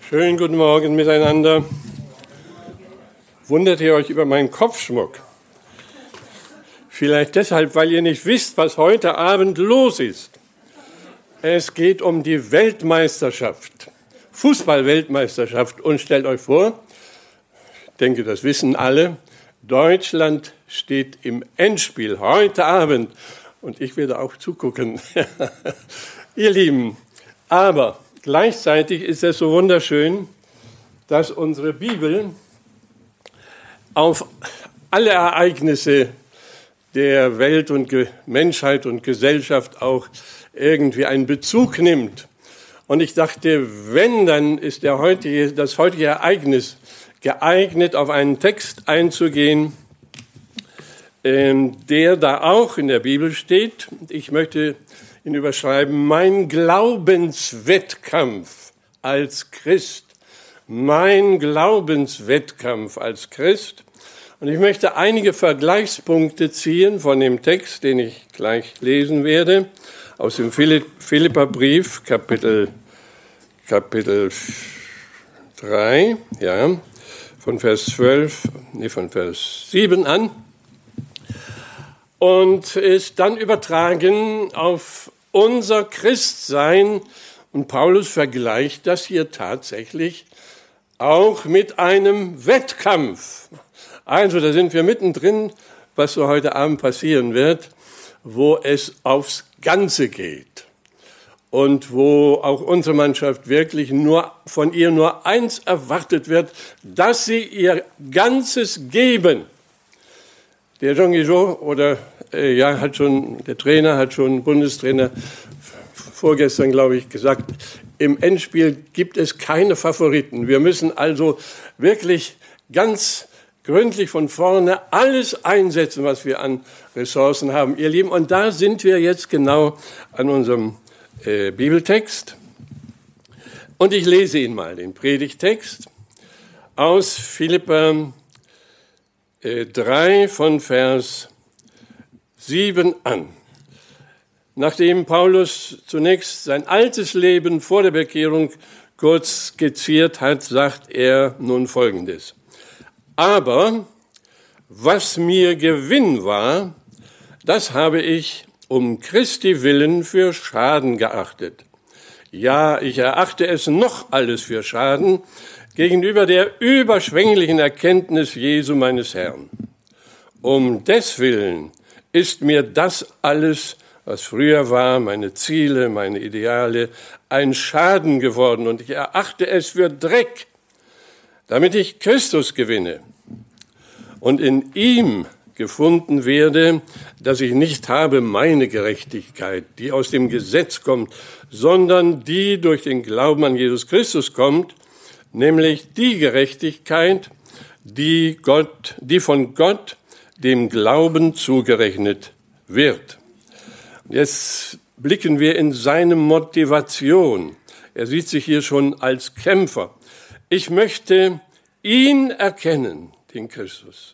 Schönen guten Morgen miteinander. Wundert ihr euch über meinen Kopfschmuck? Vielleicht deshalb, weil ihr nicht wisst, was heute Abend los ist. Es geht um die Weltmeisterschaft, Fußball-Weltmeisterschaft. Und stellt euch vor, ich denke, das wissen alle, Deutschland steht im Endspiel heute Abend. Und ich werde auch zugucken. Ihr Lieben, aber gleichzeitig ist es so wunderschön, dass unsere Bibel auf alle Ereignisse der Welt und Menschheit und Gesellschaft auch irgendwie einen Bezug nimmt. Und ich dachte, wenn, dann ist das heutige Ereignis geeignet, auf einen Text einzugehen, der da auch in der Bibel steht. Ich möchte ihn überschreiben: Mein Glaubenswettkampf als Christ. Mein Glaubenswettkampf als Christ. Und ich möchte einige Vergleichspunkte ziehen von dem Text, den ich gleich lesen werde, aus dem Philipperbrief, Kapitel 3, ja, von Vers 7 an. Und ist dann übertragen auf unser Christsein. Und Paulus vergleicht das hier tatsächlich auch mit einem Wettkampf. Also da sind wir mittendrin, was so heute Abend passieren wird, wo es aufs Ganze geht. Und wo auch unsere Mannschaft wirklich von ihr nur eins erwartet wird, dass sie ihr Ganzes geben. Der Jean Guillaud der Trainer hat schon, Bundestrainer, vorgestern, glaube ich, gesagt, im Endspiel gibt es keine Favoriten. Wir müssen also wirklich ganz gründlich von vorne alles einsetzen, was wir an Ressourcen haben, ihr Lieben. Und da sind wir jetzt genau an unserem Bibeltext. Und ich lese Ihnen mal den Predigtext aus Philipper 3 von Vers 7 an. Nachdem Paulus zunächst sein altes Leben vor der Bekehrung kurz skizziert hat, sagt er nun Folgendes: Aber was mir Gewinn war, das habe ich um Christi willen für Schaden geachtet. Ja, ich erachte es noch alles für Schaden gegenüber der überschwänglichen Erkenntnis Jesu meines Herrn. Um deswillen ist mir das alles, was früher war, meine Ziele, meine Ideale, ein Schaden geworden, und ich erachte es für Dreck, damit ich Christus gewinne und in ihm gefunden werde, dass ich nicht habe meine Gerechtigkeit, die aus dem Gesetz kommt, sondern die durch den Glauben an Jesus Christus kommt, nämlich die Gerechtigkeit, die von Gott dem Glauben zugerechnet wird. Jetzt blicken wir in seine Motivation. Er sieht sich hier schon als Kämpfer. Ich möchte ihn erkennen, den Christus,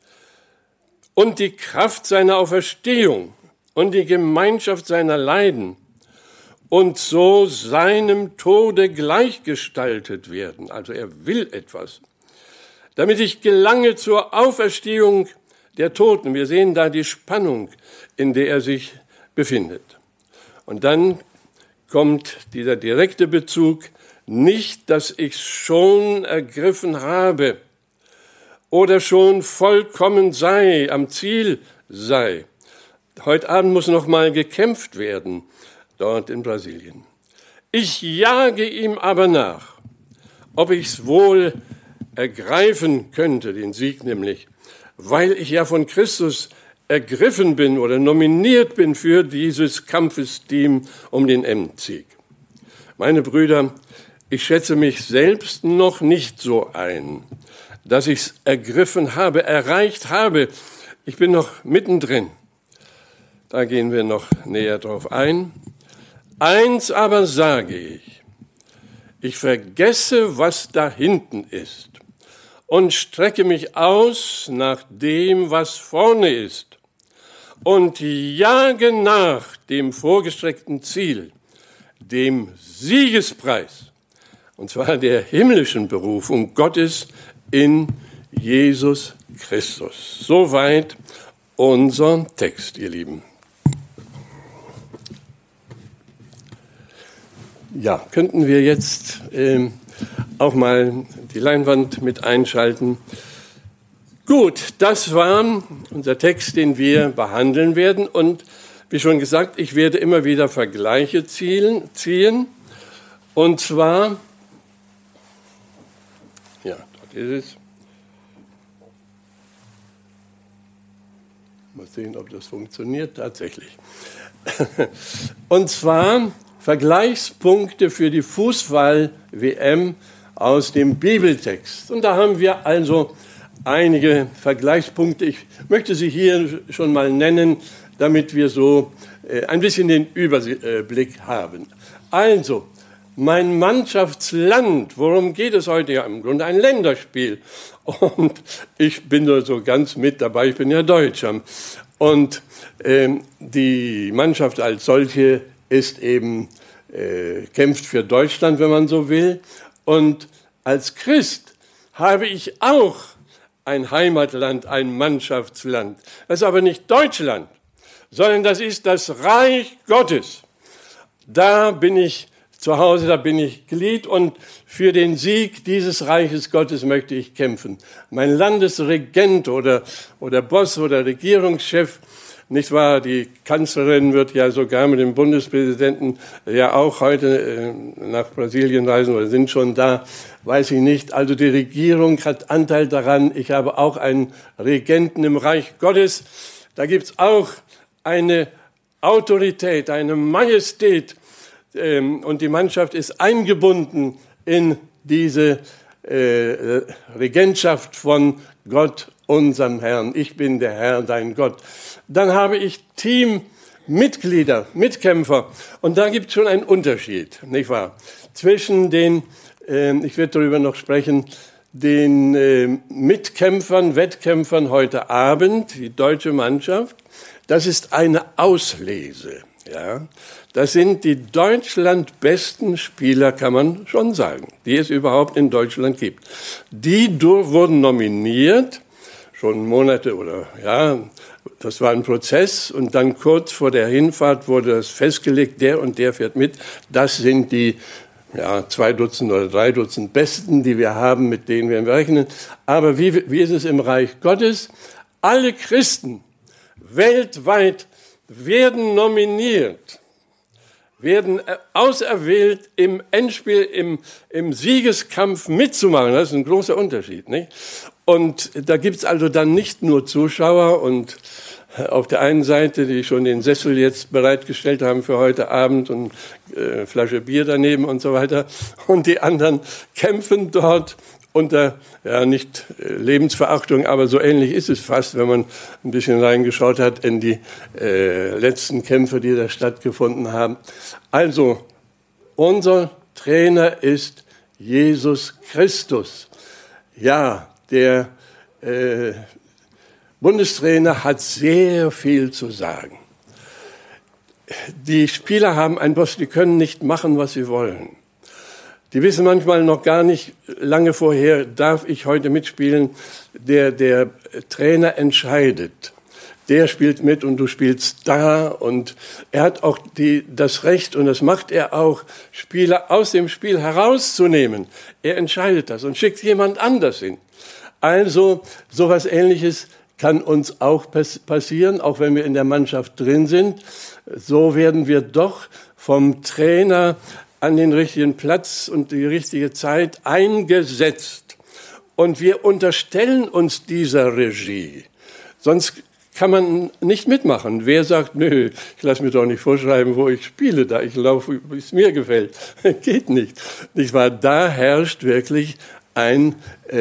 und die Kraft seiner Auferstehung und die Gemeinschaft seiner Leiden und so seinem Tode gleichgestaltet werden. Also er will etwas, damit ich gelange zur Auferstehung der Toten. Wir sehen da die Spannung, in der er sich befindet. Und dann kommt dieser direkte Bezug: Nicht, dass ich schon ergriffen habe oder schon vollkommen sei, am Ziel sei. Heute Abend muss noch mal gekämpft werden, dort in Brasilien. Ich jage ihm aber nach, ob ich es wohl ergreifen könnte, den Sieg nämlich, weil ich ja von Christus ergriffen bin oder nominiert bin für dieses Kampfesteam um den Endsieg. Meine Brüder, ich schätze mich selbst noch nicht so ein, dass ich es ergriffen habe, erreicht habe. Ich bin noch mittendrin. Da gehen wir noch näher drauf ein. Eins aber sage ich: Ich vergesse, was da hinten ist, und strecke mich aus nach dem, was vorne ist, und jage nach dem vorgestreckten Ziel, dem Siegespreis. und zwar der himmlischen Berufung Gottes in Jesus Christus. Soweit unser Text, ihr Lieben. Ja, könnten wir jetzt auch mal die Leinwand mit einschalten. Gut, das war unser Text, den wir behandeln werden. Und wie schon gesagt, ich werde immer wieder Vergleiche ziehen. Und zwar, ja, dort ist es. Mal sehen, ob das funktioniert. Tatsächlich. Und zwar Vergleichspunkte für die Fußball-WM aus dem Bibeltext. Und da haben wir also einige Vergleichspunkte. Ich möchte sie hier schon mal nennen, damit wir so ein bisschen den Überblick haben. Also, mein Mannschaftsland, worum geht es heute? Ja, im Grunde ein Länderspiel. Und ich bin da so ganz mit dabei, ich bin ja Deutscher. Und die Mannschaft als solche ist eben, kämpft für Deutschland, wenn man so will. Und als Christ habe ich auch ein Heimatland, ein Mannschaftsland. Das ist aber nicht Deutschland, sondern das ist das Reich Gottes. Da bin ich zu Hause, da bin ich Glied und für den Sieg dieses Reiches Gottes möchte ich kämpfen. Mein Landesregent oder Boss oder Regierungschef, nicht wahr, die Kanzlerin wird ja sogar mit dem Bundespräsidenten ja auch heute nach Brasilien reisen oder sind schon da, weiß ich nicht. Also die Regierung hat Anteil daran. Ich habe auch einen Regenten im Reich Gottes. Da gibt's auch eine Autorität, eine Majestät. Und die Mannschaft ist eingebunden in diese Regentschaft von Gott, unserem Herrn. Ich bin der Herr, dein Gott. Dann habe ich Teammitglieder, Mitkämpfer. Und da gibt es schon einen Unterschied, nicht wahr? Zwischen den, ich werde darüber noch sprechen, den Mitkämpfern, Wettkämpfern heute Abend, die deutsche Mannschaft. Das ist eine Auslese, ja. Das sind die Deutschland besten Spieler, kann man schon sagen, die es überhaupt in Deutschland gibt. Die wurden nominiert, schon Monate oder, ja, das war ein Prozess und dann kurz vor der Hinfahrt wurde das festgelegt, der und der fährt mit. Das sind die 2 Dutzend oder 3 Dutzend Besten, die wir haben, mit denen wir rechnen. Aber wie ist es im Reich Gottes? Alle Christen weltweit werden nominiert, werden auserwählt, im Endspiel, im Siegeskampf mitzumachen. Das ist ein großer Unterschied, nicht? Und da gibt's also dann nicht nur Zuschauer und auf der einen Seite, die schon den Sessel jetzt bereitgestellt haben für heute Abend und Flasche Bier daneben und so weiter. Und die anderen kämpfen dort unter, nicht Lebensverachtung, aber so ähnlich ist es fast, wenn man ein bisschen reingeschaut hat in die letzten Kämpfe, die da stattgefunden haben. Also, unser Trainer ist Jesus Christus. Ja, der Bundestrainer hat sehr viel zu sagen. Die Spieler haben einen Boss, die können nicht machen, was sie wollen. Die wissen manchmal noch gar nicht, lange vorher, darf ich heute mitspielen? Der Trainer entscheidet. Der spielt mit und du spielst da. Und er hat auch das Recht, und das macht er auch, Spieler aus dem Spiel herauszunehmen. Er entscheidet das und schickt jemand anders hin. Also sowas Ähnliches kann uns auch passieren, auch wenn wir in der Mannschaft drin sind. So werden wir doch vom Trainer an den richtigen Platz und die richtige Zeit eingesetzt. Und wir unterstellen uns dieser Regie. Sonst kann man nicht mitmachen. Wer sagt, nö, ich lasse mir doch nicht vorschreiben, wo ich spiele, da ich laufe, wie es mir gefällt. Geht nicht. Nicht wahr? Da herrscht wirklich ein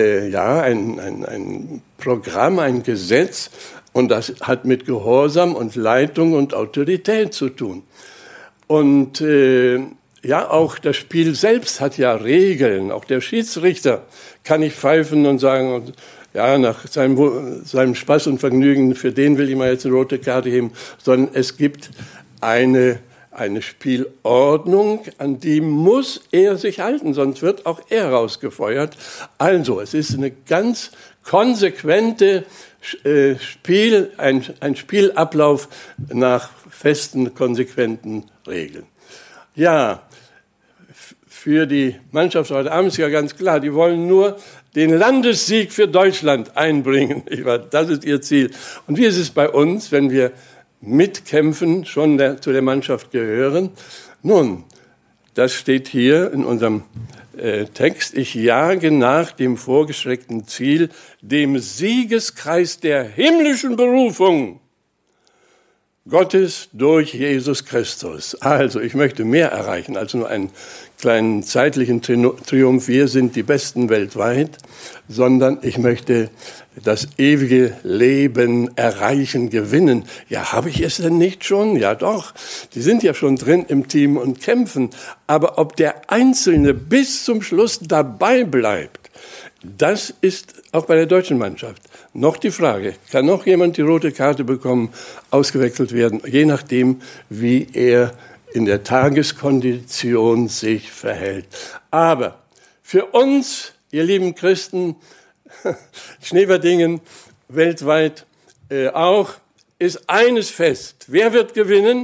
Programm, ein Gesetz, und das hat mit Gehorsam und Leitung und Autorität zu tun. Und auch das Spiel selbst hat ja Regeln. Auch der Schiedsrichter kann nicht pfeifen und sagen, nach seinem Spaß und Vergnügen, für den will ich mal jetzt eine rote Karte heben, sondern es gibt eine eine Spielordnung, an die muss er sich halten, sonst wird auch er rausgefeuert. Also, es ist eine ganz konsequente ein Spielablauf nach festen, konsequenten Regeln. Ja, für die Mannschaft heute Abend ist ja ganz klar, die wollen nur den Landessieg für Deutschland einbringen. Das ist ihr Ziel. Und wie ist es bei uns, wenn wir mitkämpfen, schon zu der Mannschaft gehören? Nun, das steht hier in unserem Text. Ich jage nach dem vorgestreckten Ziel, dem Siegeskreis der himmlischen Berufung Gottes durch Jesus Christus. Also, ich möchte mehr erreichen als nur einen kleinen zeitlichen Triumph. Wir sind die Besten weltweit, sondern ich möchte das ewige Leben erreichen, gewinnen. Ja, habe ich es denn nicht schon? Ja, doch. Die sind ja schon drin im Team und kämpfen. Aber ob der Einzelne bis zum Schluss dabei bleibt, das ist auch bei der deutschen Mannschaft noch die Frage. Kann noch jemand die rote Karte bekommen, ausgewechselt werden, je nachdem, wie er in der Tageskondition sich verhält. Aber für uns, ihr lieben Christen, Schneewerdingen weltweit auch, ist eines fest. Wer wird gewinnen?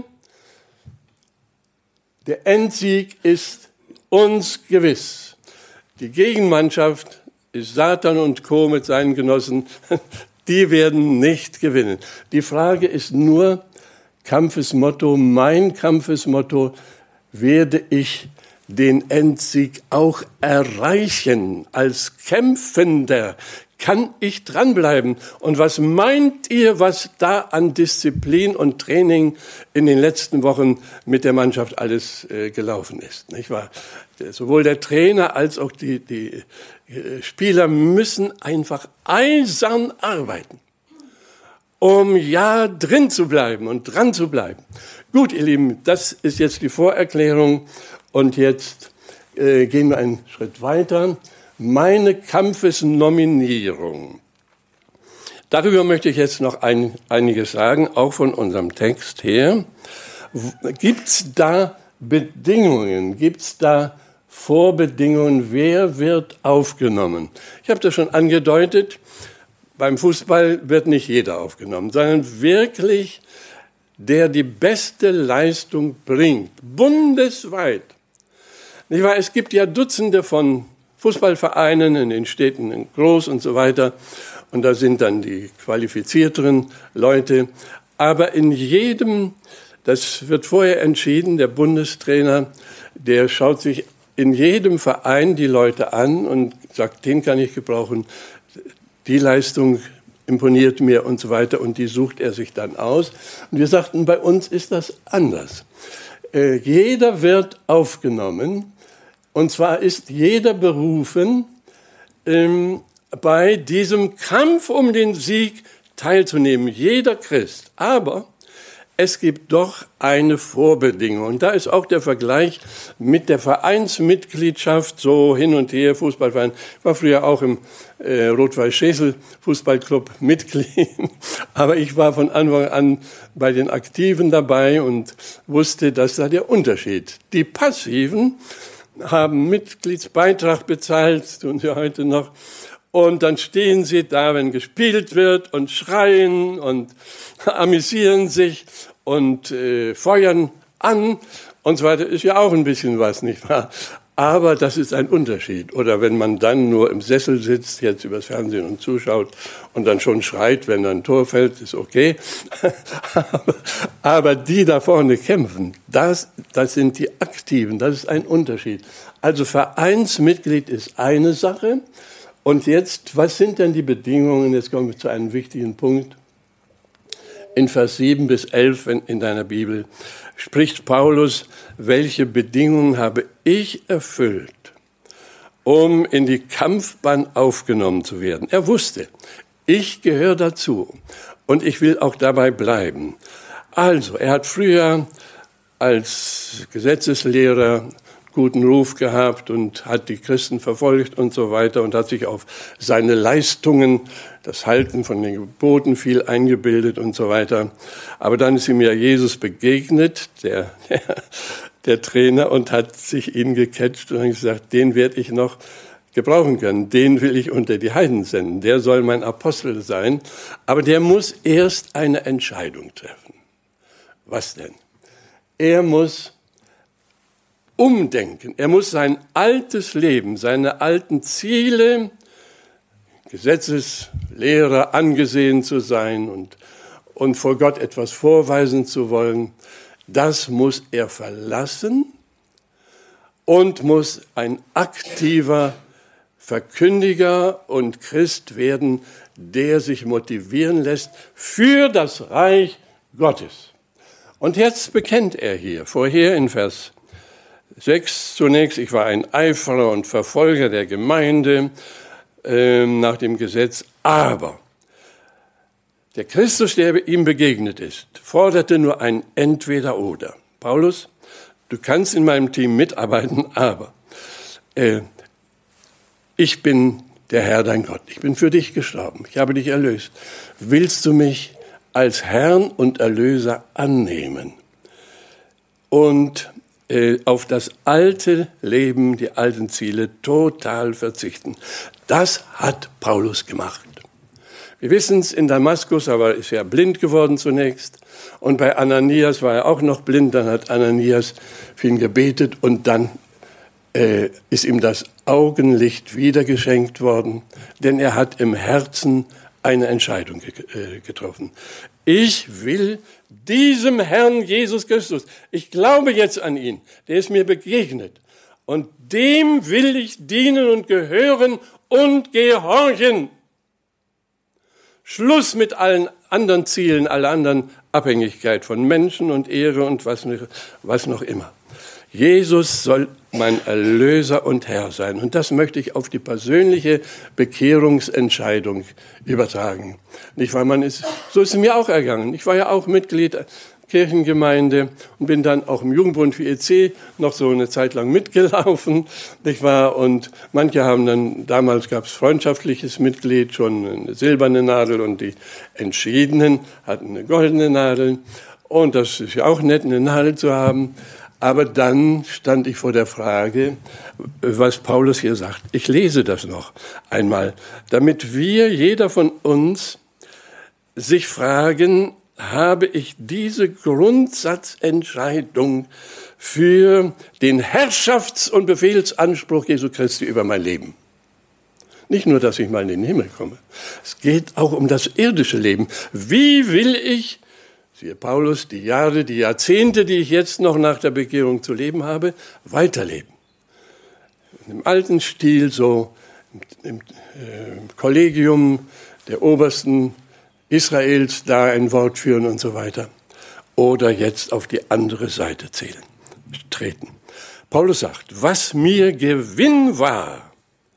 Der Endsieg ist uns gewiss. Die Gegenmannschaft ist Satan und Co. mit seinen Genossen, die werden nicht gewinnen. Die Frage ist nur, Kampfesmotto, mein Kampfesmotto, werde ich den Endsieg auch erreichen als Kämpfender? Kann ich dranbleiben? Und was meint ihr, was da an Disziplin und Training in den letzten Wochen mit der Mannschaft alles gelaufen ist? Nicht wahr? Sowohl der Trainer als auch die Spieler müssen einfach eisern arbeiten, um ja drin zu bleiben und dran zu bleiben. Gut, ihr Lieben, das ist jetzt die Vorerklärung und jetzt gehen wir einen Schritt weiter. Meine Kampfesnominierung. Darüber möchte ich jetzt noch einiges sagen, auch von unserem Text her. Gibt's da Bedingungen? Gibt's da Vorbedingungen? Wer wird aufgenommen? Ich habe das schon angedeutet. Beim Fußball wird nicht jeder aufgenommen, sondern wirklich der die beste Leistung bringt, bundesweit. Nicht wahr? Es gibt ja Dutzende von Fußballvereinen in den Städten, in Groß und so weiter. Und da sind dann die qualifizierteren Leute. Aber in jedem, das wird vorher entschieden, der Bundestrainer, der schaut sich in jedem Verein die Leute an und sagt, den kann ich gebrauchen, die Leistung imponiert mir und so weiter. Und die sucht er sich dann aus. Und wir sagten, bei uns ist das anders. Jeder wird aufgenommen. Und zwar ist jeder berufen, bei diesem Kampf um den Sieg teilzunehmen, jeder Christ. Aber es gibt doch eine Vorbedingung. Und da ist auch der Vergleich mit der Vereinsmitgliedschaft so hin und her, Fußballverein. Ich war früher auch im Rot-Weiß-Schesel Fußballclub Mitglied. Aber ich war von Anfang an bei den Aktiven dabei und wusste, dass da der Unterschied. Die Passiven haben Mitgliedsbeitrag bezahlt, tun sie heute noch. Und dann stehen sie da, wenn gespielt wird und schreien und amüsieren sich und feuern an und so weiter. Ist ja auch ein bisschen was, nicht wahr? Aber das ist ein Unterschied. Oder wenn man dann nur im Sessel sitzt, jetzt übers Fernsehen und zuschaut und dann schon schreit, wenn ein Tor fällt, ist okay. Aber die da vorne kämpfen, das sind die Aktiven, das ist ein Unterschied. Also Vereinsmitglied ist eine Sache. Und jetzt, was sind denn die Bedingungen? Jetzt kommen wir zu einem wichtigen Punkt. In Vers 7 bis 11 in deiner Bibel spricht Paulus, welche Bedingungen habe ich erfüllt, um in die Kampfbahn aufgenommen zu werden. Er wusste, ich gehöre dazu und ich will auch dabei bleiben. Also, er hat früher als Gesetzeslehrer guten Ruf gehabt und hat die Christen verfolgt und so weiter und hat sich auf seine Leistungen, das Halten von den Geboten viel eingebildet und so weiter. Aber dann ist ihm ja Jesus begegnet, der Trainer, und hat sich ihn gecatcht und hat gesagt, den werde ich noch gebrauchen können. Den will ich unter die Heiden senden. Der soll mein Apostel sein. Aber der muss erst eine Entscheidung treffen. Was denn? Er muss umdenken. Er muss sein altes Leben, seine alten Ziele, Gesetzeslehrer angesehen zu sein und vor Gott etwas vorweisen zu wollen, das muss er verlassen und muss ein aktiver Verkündiger und Christ werden, der sich motivieren lässt für das Reich Gottes. Und jetzt bekennt er hier, vorher in Vers 6 zunächst, ich war ein Eiferer und Verfolger der Gemeinde nach dem Gesetz, aber der Christus, der ihm begegnet ist, forderte nur ein Entweder-Oder. Paulus, du kannst in meinem Team mitarbeiten, aber ich bin der Herr, dein Gott. Ich bin für dich gestorben. Ich habe dich erlöst. Willst du mich als Herrn und Erlöser annehmen und auf das alte Leben, die alten Ziele total verzichten? Das hat Paulus gemacht. Wir wissen es, in Damaskus, aber ist ja blind geworden zunächst. Und bei Ananias war er auch noch blind. Dann hat Ananias für ihn gebetet und dann ist ihm das Augenlicht wieder geschenkt worden, denn er hat im Herzen eine Entscheidung getroffen. Ich will diesem Herrn Jesus Christus, ich glaube jetzt an ihn, der ist mir begegnet, und dem will ich dienen und gehören und gehorchen. Schluss mit allen anderen Zielen, aller anderen Abhängigkeit von Menschen und Ehre und was noch immer. Jesus soll mein Erlöser und Herr sein. Und das möchte ich auf die persönliche Bekehrungsentscheidung übertragen. Nicht wahr? So ist es mir auch ergangen. Ich war ja auch Mitglied der Kirchengemeinde und bin dann auch im Jugendbund für EC noch so eine Zeit lang mitgelaufen. Nicht wahr? Und manche haben dann, damals gab es freundschaftliches Mitglied, schon eine silberne Nadel, und die Entschiedenen hatten eine goldene Nadel. Und das ist ja auch nett, eine Nadel zu haben. Aber dann stand ich vor der Frage, was Paulus hier sagt. Ich lese das noch einmal, damit jeder von uns, sich fragen, habe ich diese Grundsatzentscheidung für den Herrschafts- und Befehlsanspruch Jesu Christi über mein Leben? Nicht nur, dass ich mal in den Himmel komme. Es geht auch um das irdische Leben. Wie will ich, siehe Paulus, die Jahre, die Jahrzehnte, die ich jetzt noch nach der Bekehrung zu leben habe, weiterleben? Im alten Stil, so im Kollegium der Obersten Israels da ein Wort führen und so weiter. Oder jetzt auf die andere Seite treten. Paulus sagt, was mir Gewinn war,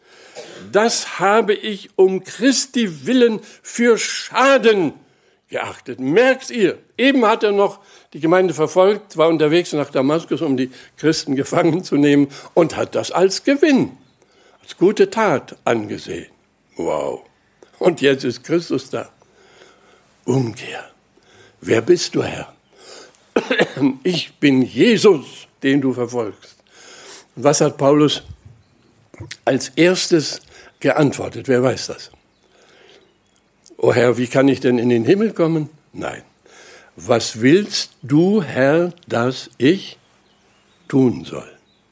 das habe ich um Christi willen für Schaden geachtet. Merkt ihr, eben hat er noch die Gemeinde verfolgt, war unterwegs nach Damaskus, um die Christen gefangen zu nehmen, und hat das als Gewinn, als gute Tat angesehen. Wow. Und jetzt ist Christus da. Umkehr. Wer bist du, Herr? Ich bin Jesus, den du verfolgst. Und was hat Paulus als erstes geantwortet? Wer weiß das? O Herr, wie kann ich denn in den Himmel kommen? Nein. Was willst du, Herr, dass ich tun soll?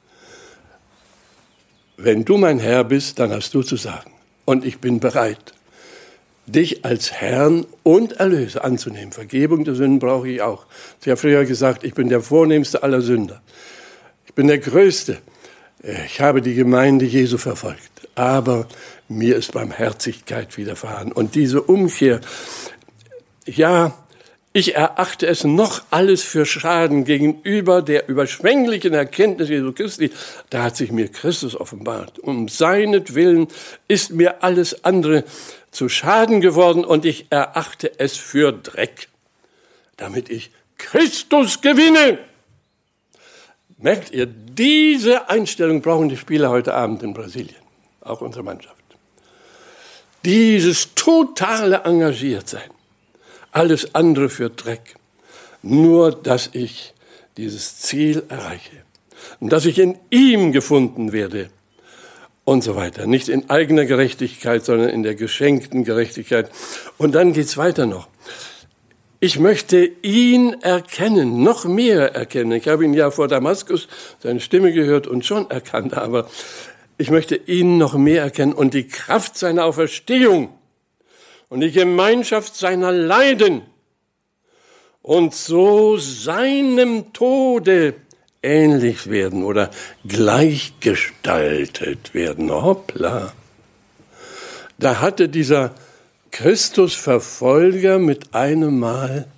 Wenn du mein Herr bist, dann hast du zu sagen. Und ich bin bereit, dich als Herrn und Erlöser anzunehmen. Vergebung der Sünden brauche ich auch. Sie haben früher gesagt, ich bin der vornehmste aller Sünder. Ich bin der Größte. Ich habe die Gemeinde Jesu verfolgt. Aber mir ist Barmherzigkeit widerfahren. Und diese Umkehr, ja, ich erachte es noch alles für Schaden gegenüber der überschwänglichen Erkenntnis Jesu Christi. Da hat sich mir Christus offenbart. Um seinetwillen ist mir alles andere zu Schaden geworden, und ich erachte es für Dreck, damit ich Christus gewinne. Merkt ihr, diese Einstellung brauchen die Spieler heute Abend in Brasilien, auch unsere Mannschaft. Dieses totale Engagiertsein, alles andere für Dreck, nur dass ich dieses Ziel erreiche und dass ich in ihm gefunden werde und so weiter. Nicht in eigener Gerechtigkeit, sondern in der geschenkten Gerechtigkeit. Und dann geht's weiter noch. Ich möchte ihn erkennen, noch mehr erkennen. Ich habe ihn ja vor Damaskus, seine Stimme gehört und schon erkannt, aber ich möchte ihn noch mehr erkennen und die Kraft seiner Auferstehung und die Gemeinschaft seiner Leiden und so seinem Tode ähnlich werden oder gleichgestaltet werden. Hoppla. Da hatte dieser Christusverfolger mit einem Mal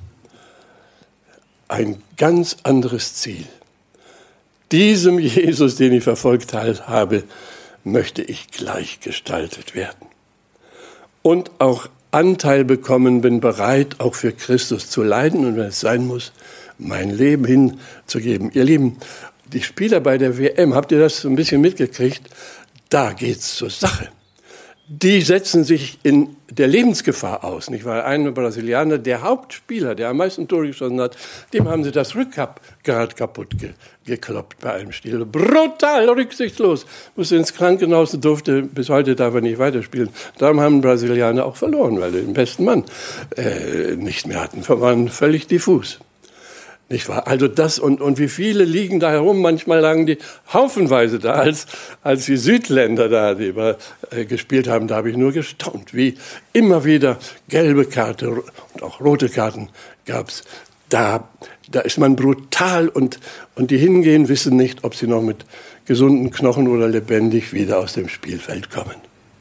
ein ganz anderes Ziel. Diesem Jesus, den ich verfolgt habe, möchte ich gleichgestaltet werden. Und auch Anteil bekommen, bin bereit, auch für Christus zu leiden und wenn es sein muss, mein Leben hinzugeben. Ihr Lieben, die Spieler bei der WM, habt ihr das so ein bisschen mitgekriegt? Da geht's zur Sache. Die setzen sich in der Lebensgefahr aus, nicht wahr? Ein Brasilianer, der Hauptspieler, der am meisten Tore geschossen hat, dem haben sie das Rückgrat kaputt gekloppt bei einem Spiel. Brutal, rücksichtslos. Musste ins Krankenhaus und durfte, bis heute darf er nicht weiterspielen. Darum haben Brasilianer auch verloren, weil sie den besten Mann nicht mehr hatten. Waren völlig diffus. Nicht wahr? Also das und wie viele liegen da herum, manchmal lagen die haufenweise da, als die Südländer da, die wir gespielt haben, da habe ich nur gestaunt, wie immer wieder gelbe Karte und auch rote Karten gab's. Da ist man brutal und die hingehen, wissen nicht, ob sie noch mit gesunden Knochen oder lebendig wieder aus dem Spielfeld kommen.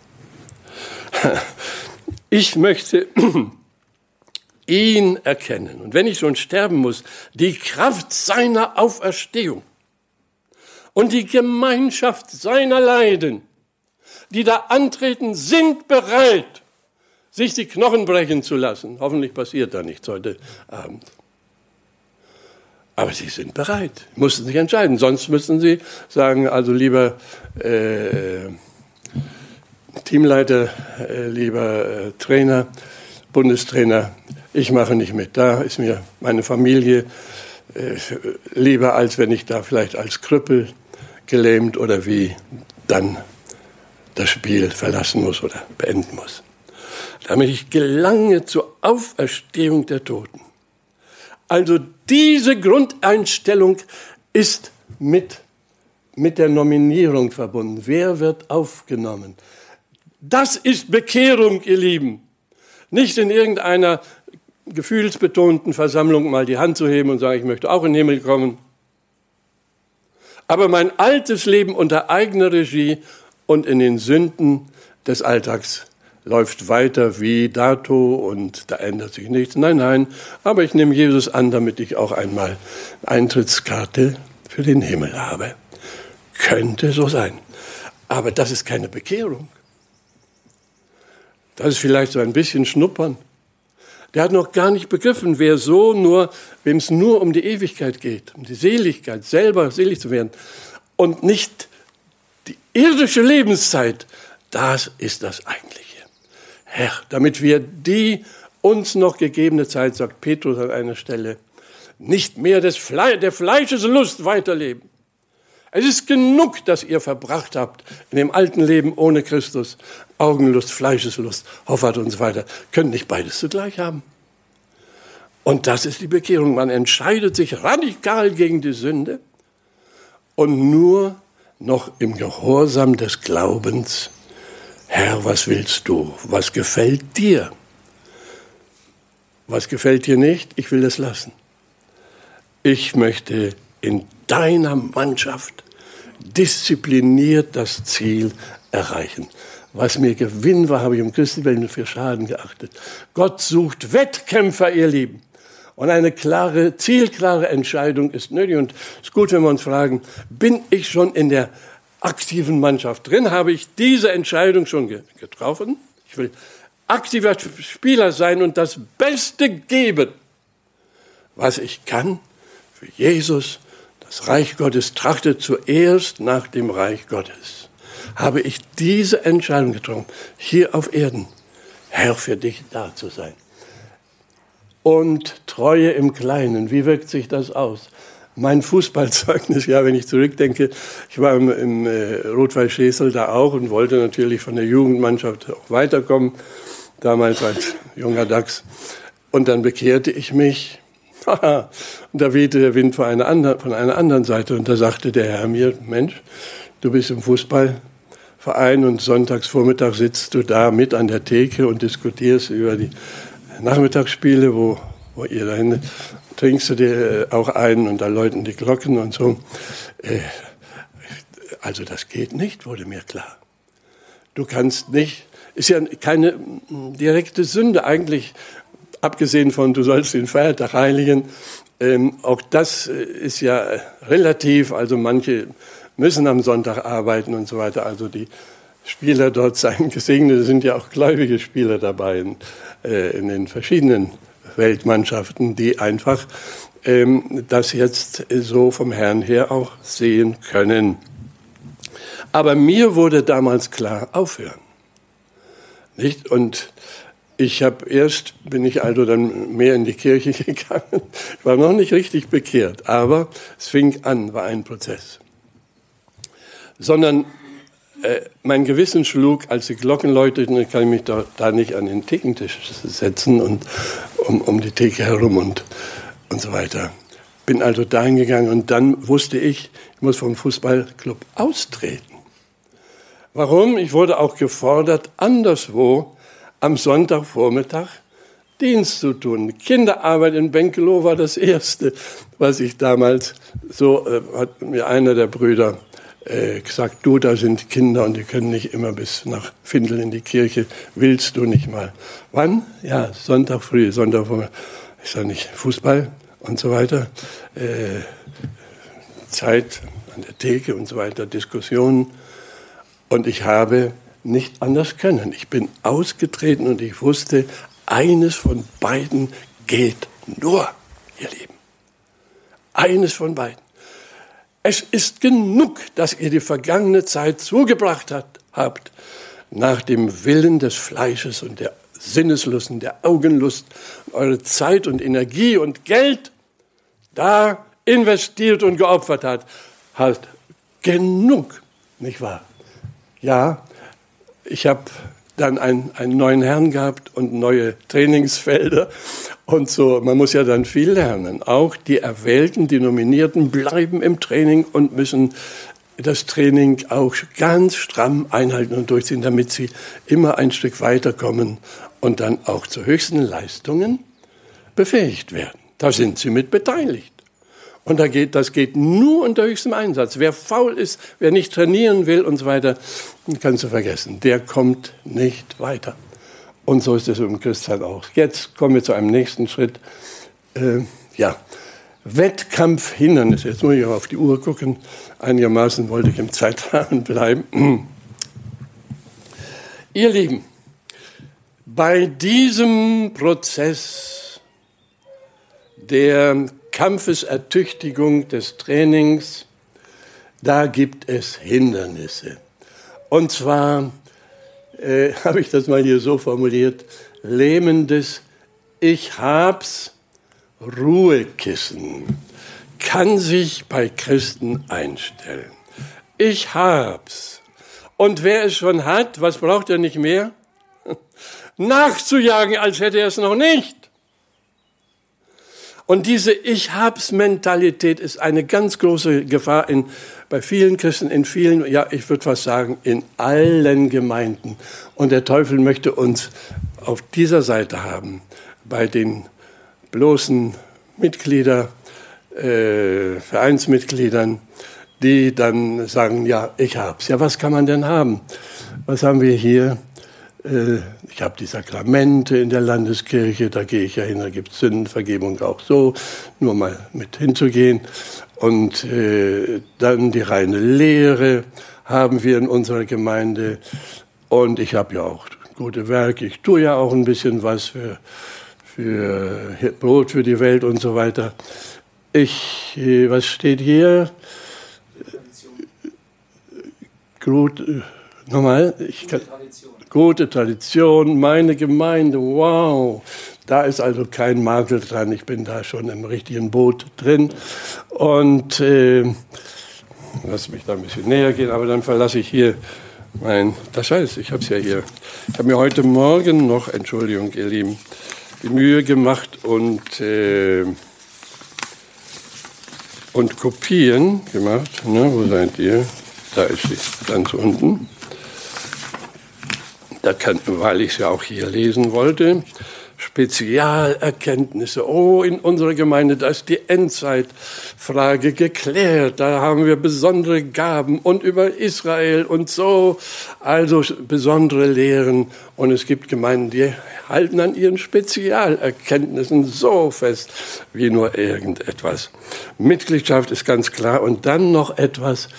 Ich möchte ihn erkennen. Und wenn ich schon sterben muss, die Kraft seiner Auferstehung und die Gemeinschaft seiner Leiden, die da antreten, sind bereit, sich die Knochen brechen zu lassen. Hoffentlich passiert da nichts heute Abend. Aber sie sind bereit, mussten sich entscheiden. Sonst müssten sie sagen, also lieber Teamleiter, lieber Trainer, Bundestrainer, ich mache nicht mit. Da ist mir meine Familie lieber, als wenn ich da vielleicht als Krüppel gelähmt oder wie dann das Spiel verlassen muss oder beenden muss. Damit ich gelange zur Auferstehung der Toten. Also diese Grundeinstellung ist mit der Nominierung verbunden. Wer wird aufgenommen? Das ist Bekehrung, ihr Lieben. Nicht in irgendeiner gefühlsbetonten Versammlung mal die Hand zu heben und sagen, ich möchte auch in den Himmel kommen. Aber mein altes Leben unter eigener Regie und in den Sünden des Alltags läuft weiter wie dato und da ändert sich nichts. Nein, aber ich nehme Jesus an, damit ich auch einmal Eintrittskarte für den Himmel habe. Könnte so sein. Aber das ist keine Bekehrung. Das ist vielleicht so ein bisschen Schnuppern. Der hat noch gar nicht begriffen, wem es nur um die Ewigkeit geht, um die Seligkeit, selber selig zu werden und nicht die irdische Lebenszeit. Das ist das Eigentliche. Herr, damit wir die uns noch gegebene Zeit, sagt Petrus an einer Stelle, nicht mehr der Fleischeslust weiterleben. Es ist genug, dass ihr verbracht habt in dem alten Leben ohne Christus. Augenlust, Fleischeslust, Hoffart und so weiter. Könnt nicht beides zugleich haben. Und das ist die Bekehrung. Man entscheidet sich radikal gegen die Sünde und nur noch im Gehorsam des Glaubens. Herr, was willst du? Was gefällt dir? Was gefällt dir nicht? Ich will es lassen. Ich möchte in deiner Mannschaft diszipliniert das Ziel erreichen. Was mir Gewinn war, habe ich um Christi willen für Schaden geachtet. Gott sucht Wettkämpfer, ihr Lieben. Und eine zielklare Entscheidung ist nötig. Und es ist gut, wenn wir uns fragen, bin ich schon in der aktiven Mannschaft drin? Habe ich diese Entscheidung schon getroffen? Ich will aktiver Spieler sein und das Beste geben, was ich kann für Jesus, Das Reich Gottes trachtet zuerst nach dem Reich Gottes. Habe ich diese Entscheidung getroffen, hier auf Erden, Herr, für dich da zu sein. Und Treue im Kleinen, wie wirkt sich das aus? Mein Fußballzeugnis, ja, wenn ich zurückdenke, ich war im Rot-Weiß Schesel da auch und wollte natürlich von der Jugendmannschaft auch weiterkommen, damals als junger Dachs. Und dann bekehrte ich mich. Und da wehte der Wind von einer anderen Seite. Und da sagte der Herr mir, Mensch, du bist im Fußballverein und sonntags Vormittag sitzt du da mit an der Theke und diskutierst über die Nachmittagsspiele, wo ihr dahin trinkst du dir auch ein und da läuten die Glocken und so. Also das geht nicht, wurde mir klar. Du kannst nicht, ist ja keine direkte Sünde eigentlich, abgesehen von, du sollst den Feiertag heiligen. Auch das ist ja relativ, also manche müssen am Sonntag arbeiten und so weiter. Also die Spieler dort, seien gesegnet, sind ja auch gläubige Spieler dabei in den verschiedenen Weltmannschaften, die einfach das jetzt so vom Herrn her auch sehen können. Aber mir wurde damals klar, aufhören. Nicht? Und bin ich also dann mehr in die Kirche gegangen. Ich war noch nicht richtig bekehrt, aber es fing an, war ein Prozess. Sondern mein Gewissen schlug, als die Glocken läuteten, kann ich mich da nicht an den Thekentisch setzen und um die Theke herum und so weiter. Bin also dahin gegangen und dann wusste ich muss vom Fußballclub austreten. Warum? Ich wurde auch gefordert, anderswo am Sonntagvormittag Dienst zu tun. Kinderarbeit in Benkelow war das Erste, was ich damals, hat mir einer der Brüder gesagt, du, da sind Kinder und die können nicht immer bis nach Findel in die Kirche. Willst du nicht mal? Wann? Ja, Sonntag früh, Sonntagvormittag. Ich sage nicht Fußball und so weiter. Zeit an der Theke und so weiter, Diskussionen. Und ich habe nicht anders können. Ich bin ausgetreten und ich wusste, eines von beiden geht nur, ihr Lieben. Eines von beiden. Es ist genug, dass ihr die vergangene Zeit zugebracht habt, nach dem Willen des Fleisches und der Sinneslust und der Augenlust, eure Zeit und Energie und Geld da investiert und geopfert habt. Genug, nicht wahr? Ja, ich habe dann einen neuen Herrn gehabt und neue Trainingsfelder und so. Man muss ja dann viel lernen. Auch die Erwählten, die Nominierten bleiben im Training und müssen das Training auch ganz stramm einhalten und durchziehen, damit sie immer ein Stück weiterkommen und dann auch zu höchsten Leistungen befähigt werden. Da sind sie mit beteiligt. Und das geht nur unter höchstem Einsatz. Wer faul ist, wer nicht trainieren will und so weiter, kannst du vergessen. Der kommt nicht weiter. Und so ist es im Christsein auch. Jetzt kommen wir zu einem nächsten Schritt. Wettkampfhindernisse. Jetzt muss ich auch auf die Uhr gucken. Einigermaßen wollte ich im Zeitrahmen bleiben. Ihr Lieben, bei diesem Prozess der Kampfesertüchtigung des Trainings, da gibt es Hindernisse. Und zwar habe ich das mal hier so formuliert, lähmendes Ich hab's Ruhekissen kann sich bei Christen einstellen. Ich hab's. Und wer es schon hat, was braucht er nicht mehr? Nachzujagen, als hätte er es noch nicht. Und diese Ich-hab's-Mentalität ist eine ganz große Gefahr bei vielen Christen, in vielen, ja, ich würde fast sagen, in allen Gemeinden. Und der Teufel möchte uns auf dieser Seite haben, bei den bloßen Vereinsmitgliedern, die dann sagen, ja, ich hab's. Ja, was kann man denn haben? Was haben wir hier? Ich habe die Sakramente in der Landeskirche, da gehe ich ja hin, da gibt es Sündenvergebung auch so, nur mal mit hinzugehen. Und dann die reine Lehre haben wir in unserer Gemeinde. Und ich habe ja auch gute Werke, ich tue ja auch ein bisschen was für Brot für die Welt und so weiter. Was steht hier? Nochmal. Gute Tradition, meine Gemeinde, wow. Da ist also kein Makel dran, ich bin da schon im richtigen Boot drin. Und lass mich da ein bisschen näher gehen, aber dann verlasse ich hier das heißt, ich habe es ja hier. Ich habe mir heute Morgen noch, Entschuldigung, ihr Lieben, die Mühe gemacht und Kopien gemacht. Na, wo seid ihr? Da ist sie, ganz unten. Weil ich es ja auch hier lesen wollte. Spezialerkenntnisse. Oh, in unserer Gemeinde, da ist die Endzeitfrage geklärt. Da haben wir besondere Gaben und über Israel und so. Also besondere Lehren. Und es gibt Gemeinden, die halten an ihren Spezialerkenntnissen so fest wie nur irgendetwas. Mitgliedschaft ist ganz klar. Und dann noch etwas.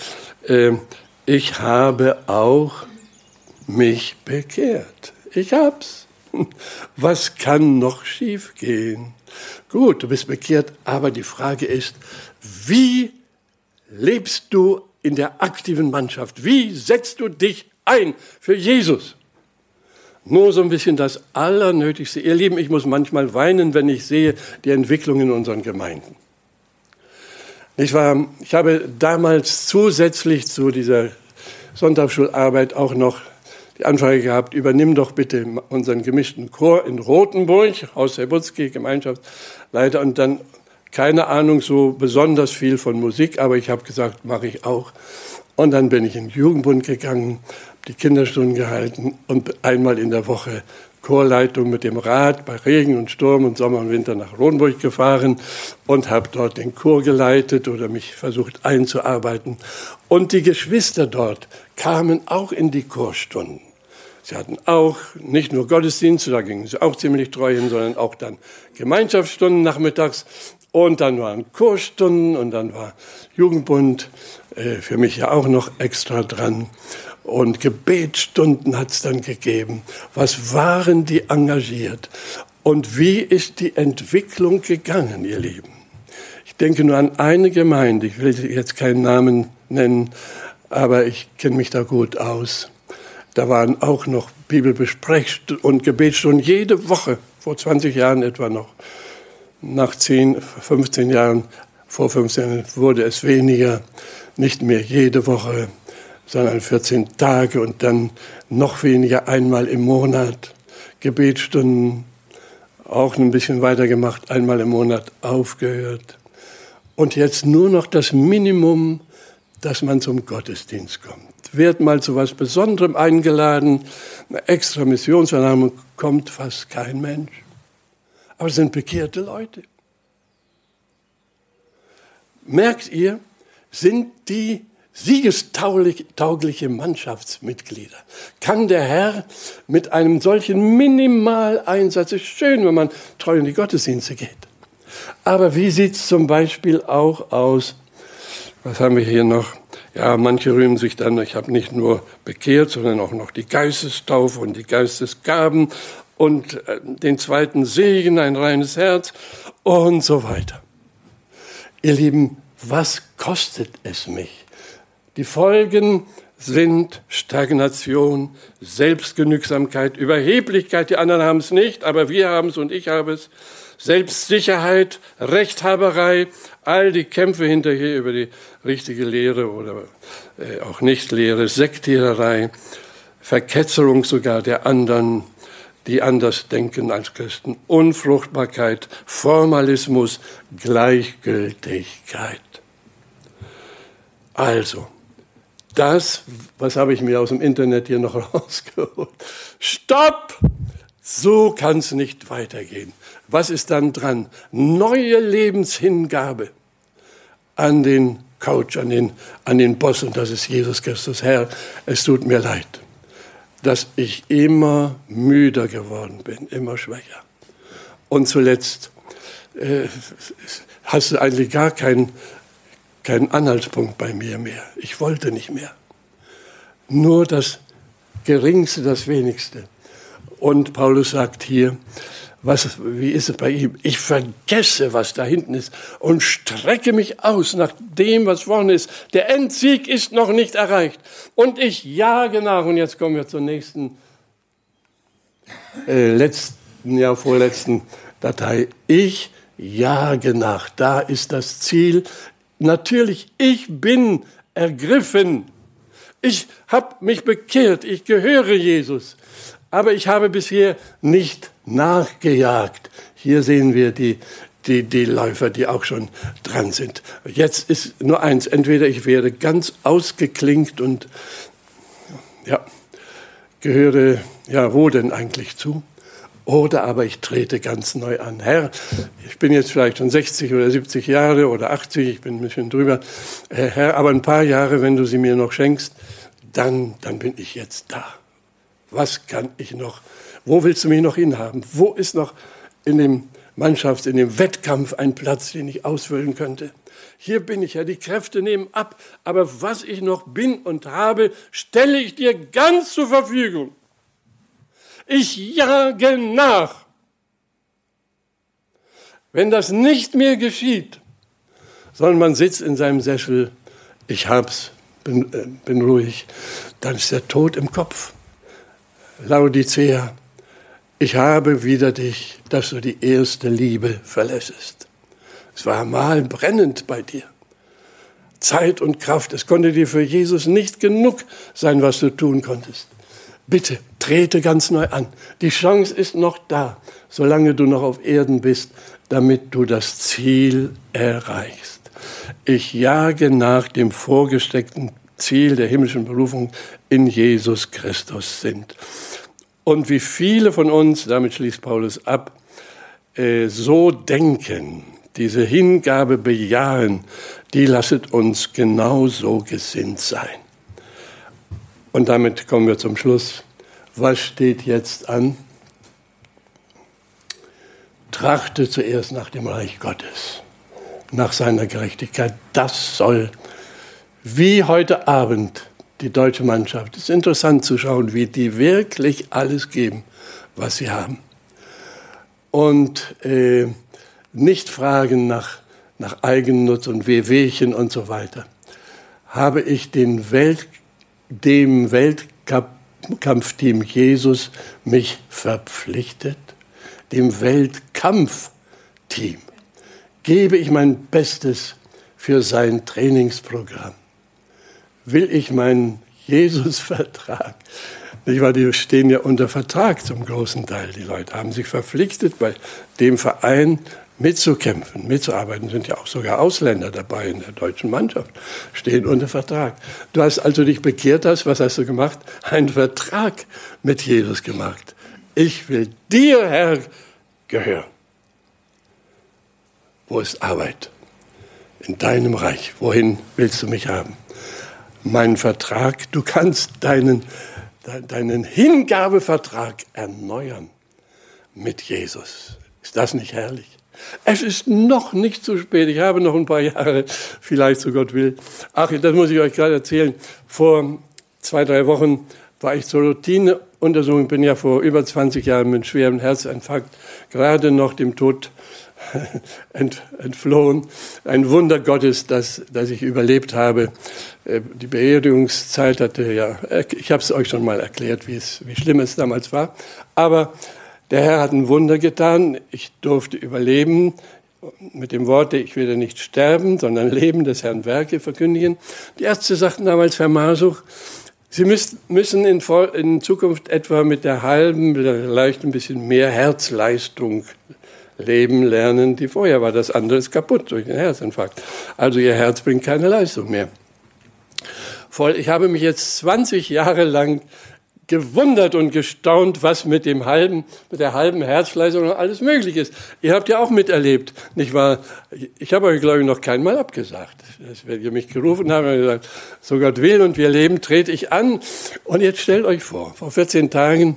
Ich habe auch mich bekehrt. Ich hab's. Was kann noch schiefgehen? Gut, du bist bekehrt, aber die Frage ist, wie lebst du in der aktiven Mannschaft? Wie setzt du dich ein für Jesus? Nur so ein bisschen das Allernötigste. Ihr Lieben, ich muss manchmal weinen, wenn ich sehe die Entwicklung in unseren Gemeinden. Ich habe damals zusätzlich zu dieser Sonntagsschularbeit auch noch die Anfrage gehabt, übernimm doch bitte unseren gemischten Chor in Rothenburg, Haus Herbutzki, Gemeinschaftsleiter, und dann, keine Ahnung, so besonders viel von Musik, aber ich habe gesagt, mache ich auch. Und dann bin ich in den Jugendbund gegangen, die Kinderstunden gehalten und einmal in der Woche Chorleitung mit dem Rad bei Regen und Sturm und Sommer und Winter nach Rothenburg gefahren und habe dort den Chor geleitet oder mich versucht einzuarbeiten. Und die Geschwister dort kamen auch in die Chorstunden. Sie hatten auch nicht nur Gottesdienste, da gingen sie auch ziemlich treu hin, sondern auch dann Gemeinschaftsstunden nachmittags und dann waren Chorstunden und dann war Jugendbund für mich ja auch noch extra dran. Und Gebetsstunden hat es dann gegeben. Was waren die engagiert? Und wie ist die Entwicklung gegangen, ihr Lieben? Ich denke nur an eine Gemeinde, ich will jetzt keinen Namen nennen, aber ich kenne mich da gut aus. Da waren auch noch Bibelbesprechstunden und Gebetsstunden jede Woche, vor 20 Jahren etwa noch. Nach 10, 15 Jahren, vor 15 Jahren wurde es weniger, nicht mehr jede Woche, sondern 14 Tage und dann noch weniger einmal im Monat. Gebetsstunden auch ein bisschen weitergemacht, einmal im Monat aufgehört. Und jetzt nur noch das Minimum, dass man zum Gottesdienst kommt. Wird mal zu was Besonderem eingeladen, eine extra Missionsannahme, kommt fast kein Mensch. Aber es sind bekehrte Leute. Merkt ihr, sind die siegestaugliche Mannschaftsmitglieder? Kann der Herr mit einem solchen Minimaleinsatz, ist schön, wenn man treu in die Gottesdienste geht. Aber wie sieht es zum Beispiel auch aus? Was haben wir hier noch? Ja, manche rühmen sich dann, ich habe nicht nur bekehrt, sondern auch noch die Geistestaufe und die Geistesgaben und den zweiten Segen, ein reines Herz und so weiter. Ihr Lieben, was kostet es mich? Die Folgen sind Stagnation, Selbstgenügsamkeit, Überheblichkeit. Die anderen haben es nicht, aber wir haben es und ich habe es. Selbstsicherheit, Rechthaberei, all die Kämpfe hinterher über die richtige Lehre oder auch Nichtlehre, Sektiererei, Verketzerung sogar der anderen, die anders denken als Christen, Unfruchtbarkeit, Formalismus, Gleichgültigkeit. Also, was habe ich mir aus dem Internet hier noch rausgeholt? Stopp! So kann es nicht weitergehen. Was ist dann dran? Neue Lebenshingabe an den Coach, an den Boss, und das ist Jesus Christus. Herr, es tut mir leid, dass ich immer müder geworden bin, immer schwächer. Und zuletzt hast du eigentlich gar keinen Anhaltspunkt bei mir mehr. Ich wollte nicht mehr. Nur das Geringste, das Wenigste. Und Paulus sagt hier, wie ist es bei ihm? Ich vergesse, was da hinten ist und strecke mich aus nach dem, was vorne ist. Der Endsieg ist noch nicht erreicht. Und ich jage nach. Und jetzt kommen wir zur nächsten, vorletzten Datei. Ich jage nach. Da ist das Ziel. Natürlich, ich bin ergriffen. Ich habe mich bekehrt. Ich gehöre Jesus. Aber ich habe bisher nicht nachgejagt. Hier sehen wir die Läufer, die auch schon dran sind. Jetzt ist nur eins. Entweder ich werde ganz ausgeklinkt und gehöre, wo denn eigentlich zu? Oder aber ich trete ganz neu an. Herr, ich bin jetzt vielleicht schon 60 oder 70 Jahre oder 80, ich bin ein bisschen drüber. Herr, aber ein paar Jahre, wenn du sie mir noch schenkst, dann bin ich jetzt da. Was kann ich noch? Wo willst du mich noch hinhaben? Wo ist noch in dem Wettkampf ein Platz, den ich ausfüllen könnte? Hier bin ich ja, die Kräfte nehmen ab, aber was ich noch bin und habe, stelle ich dir ganz zur Verfügung. Ich jage nach. Wenn das nicht mehr geschieht, sondern man sitzt in seinem Sessel, ich hab's, bin ruhig, dann ist der Tod im Kopf. Laodicea, ich habe wider dich, dass du die erste Liebe verlässest. Es war mal brennend bei dir. Zeit und Kraft, es konnte dir für Jesus nicht genug sein, was du tun konntest. Bitte, trete ganz neu an. Die Chance ist noch da, solange du noch auf Erden bist, damit du das Ziel erreichst. Ich jage nach dem vorgesteckten Ziel der himmlischen Berufung in Jesus Christus sind. Und wie viele von uns, damit schließt Paulus ab, so denken, diese Hingabe bejahen, die lasset uns genauso gesinnt sein. Und damit kommen wir zum Schluss. Was steht jetzt an? Trachte zuerst nach dem Reich Gottes, nach seiner Gerechtigkeit. Das soll, wie heute Abend, die deutsche Mannschaft. Es ist interessant zu schauen, wie die wirklich alles geben, was sie haben. Und nicht fragen nach Eigennutz und Wehwehchen und so weiter. Habe ich dem Weltkampfteam Jesus mich verpflichtet? Dem Weltkampfteam. Gebe ich mein Bestes für sein Trainingsprogramm? Will ich meinen Jesus-Vertrag? Die stehen ja unter Vertrag zum großen Teil. Die Leute haben sich verpflichtet, bei dem Verein mitzukämpfen, mitzuarbeiten. Sind ja auch sogar Ausländer dabei in der deutschen Mannschaft, stehen unter Vertrag. Du hast, als du dich bekehrt hast, was hast du gemacht? Einen Vertrag mit Jesus gemacht. Ich will dir, Herr, gehören. Wo ist Arbeit? In deinem Reich. Wohin willst du mich haben? Mein Vertrag, du kannst deinen Hingabevertrag erneuern mit Jesus. Ist das nicht herrlich? Es ist noch nicht zu spät. Ich habe noch ein paar Jahre, vielleicht so Gott will. Ach, das muss ich euch gerade erzählen. Vor 2-3 Wochen war ich zur Routineuntersuchung. Ich bin ja vor über 20 Jahren mit schwerem Herzinfarkt gerade noch dem Tod entflohen. Ein Wunder Gottes, dass ich überlebt habe. Die Beerdigungszeit ich habe es euch schon mal erklärt, wie schlimm es damals war. Aber der Herr hat ein Wunder getan. Ich durfte überleben mit dem Wort, ich werde nicht sterben, sondern Leben des Herrn Werke verkündigen. Die Ärzte sagten damals, Herr Masuch, Sie müssen in Zukunft etwa mit der halben, vielleicht ein bisschen mehr Herzleistung leben lernen, die vorher war. Das andere ist kaputt durch den Herzinfarkt. Also Ihr Herz bringt keine Leistung mehr. Ich habe mich jetzt 20 Jahre lang gewundert und gestaunt, was mit der halben Herzleistung noch alles möglich ist. Ihr habt ja auch miterlebt, nicht wahr? Ich habe euch, glaube ich, noch kein Mal abgesagt. Wenn ihr mich gerufen habt und gesagt, so Gott will und wir leben, trete ich an. Und jetzt stellt euch vor 14 Tagen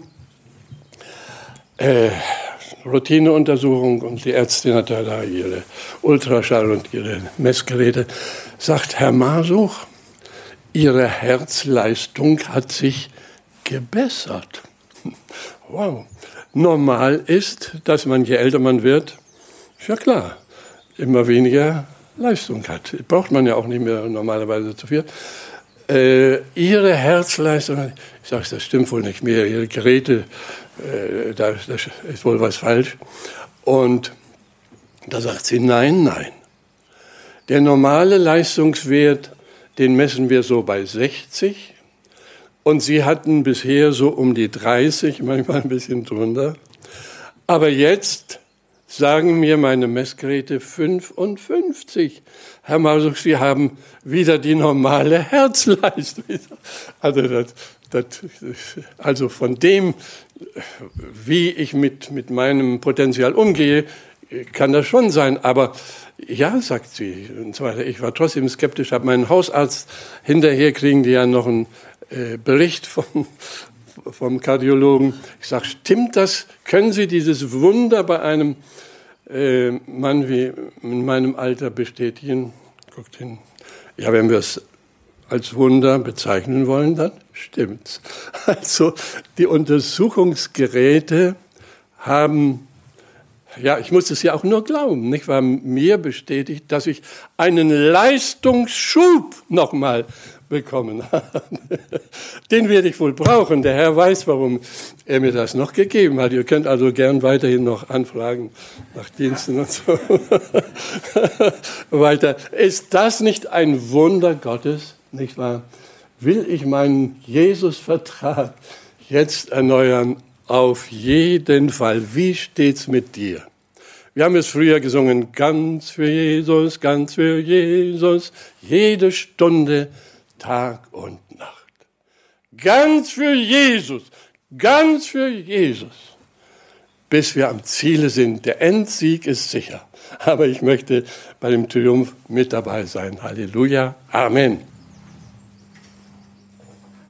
Routineuntersuchung und die Ärztin hat da ihre Ultraschall und ihre Messgeräte, sagt, Herr Masuch, Ihre Herzleistung hat sich gebessert. wow, normal ist, dass man, je älter man wird, ist ja klar, immer weniger Leistung hat. Braucht man ja auch nicht mehr normalerweise zu viel. Ihre Herzleistung, ich sage, das stimmt wohl nicht mehr, Ihre Geräte, da ist wohl was falsch. Und da sagt sie, nein. Der normale Leistungswert, den messen wir so bei 60. Und Sie hatten bisher so um die 30, manchmal ein bisschen drunter. Aber jetzt sagen mir meine Messgeräte 55. Herr Mausuch, Sie haben wieder die normale Herzleistung. Also von dem, wie ich mit meinem Potenzial umgehe, kann das schon sein. Aber ja, sagt sie. Und so weiter. Ich war trotzdem skeptisch, habe meinen Hausarzt hinterher, kriegen die ja noch einen Bericht vom Kardiologen. Ich sage, stimmt das? Können Sie dieses Wunder bei einem Mann wie in meinem Alter bestätigen? Guckt hin. Ja, wenn wir es als Wunder bezeichnen wollen, dann stimmt's. Also die Untersuchungsgeräte haben, ja, ich muss es ja auch nur glauben, nicht wahr? Mir bestätigt, dass ich einen Leistungsschub nochmal bekommen habe. Den werde ich wohl brauchen. Der Herr weiß, warum er mir das noch gegeben hat. Ihr könnt also gern weiterhin noch anfragen nach Diensten und so weiter. Ist das nicht ein Wunder Gottes, nicht wahr? Will ich meinen Jesus-Vertrag jetzt erneuern? Auf jeden Fall. Wie steht's mit dir? Wir haben es früher gesungen, ganz für Jesus, jede Stunde, Tag und Nacht. Ganz für Jesus, bis wir am Ziele sind. Der Endsieg ist sicher. Aber ich möchte bei dem Triumph mit dabei sein. Halleluja, Amen.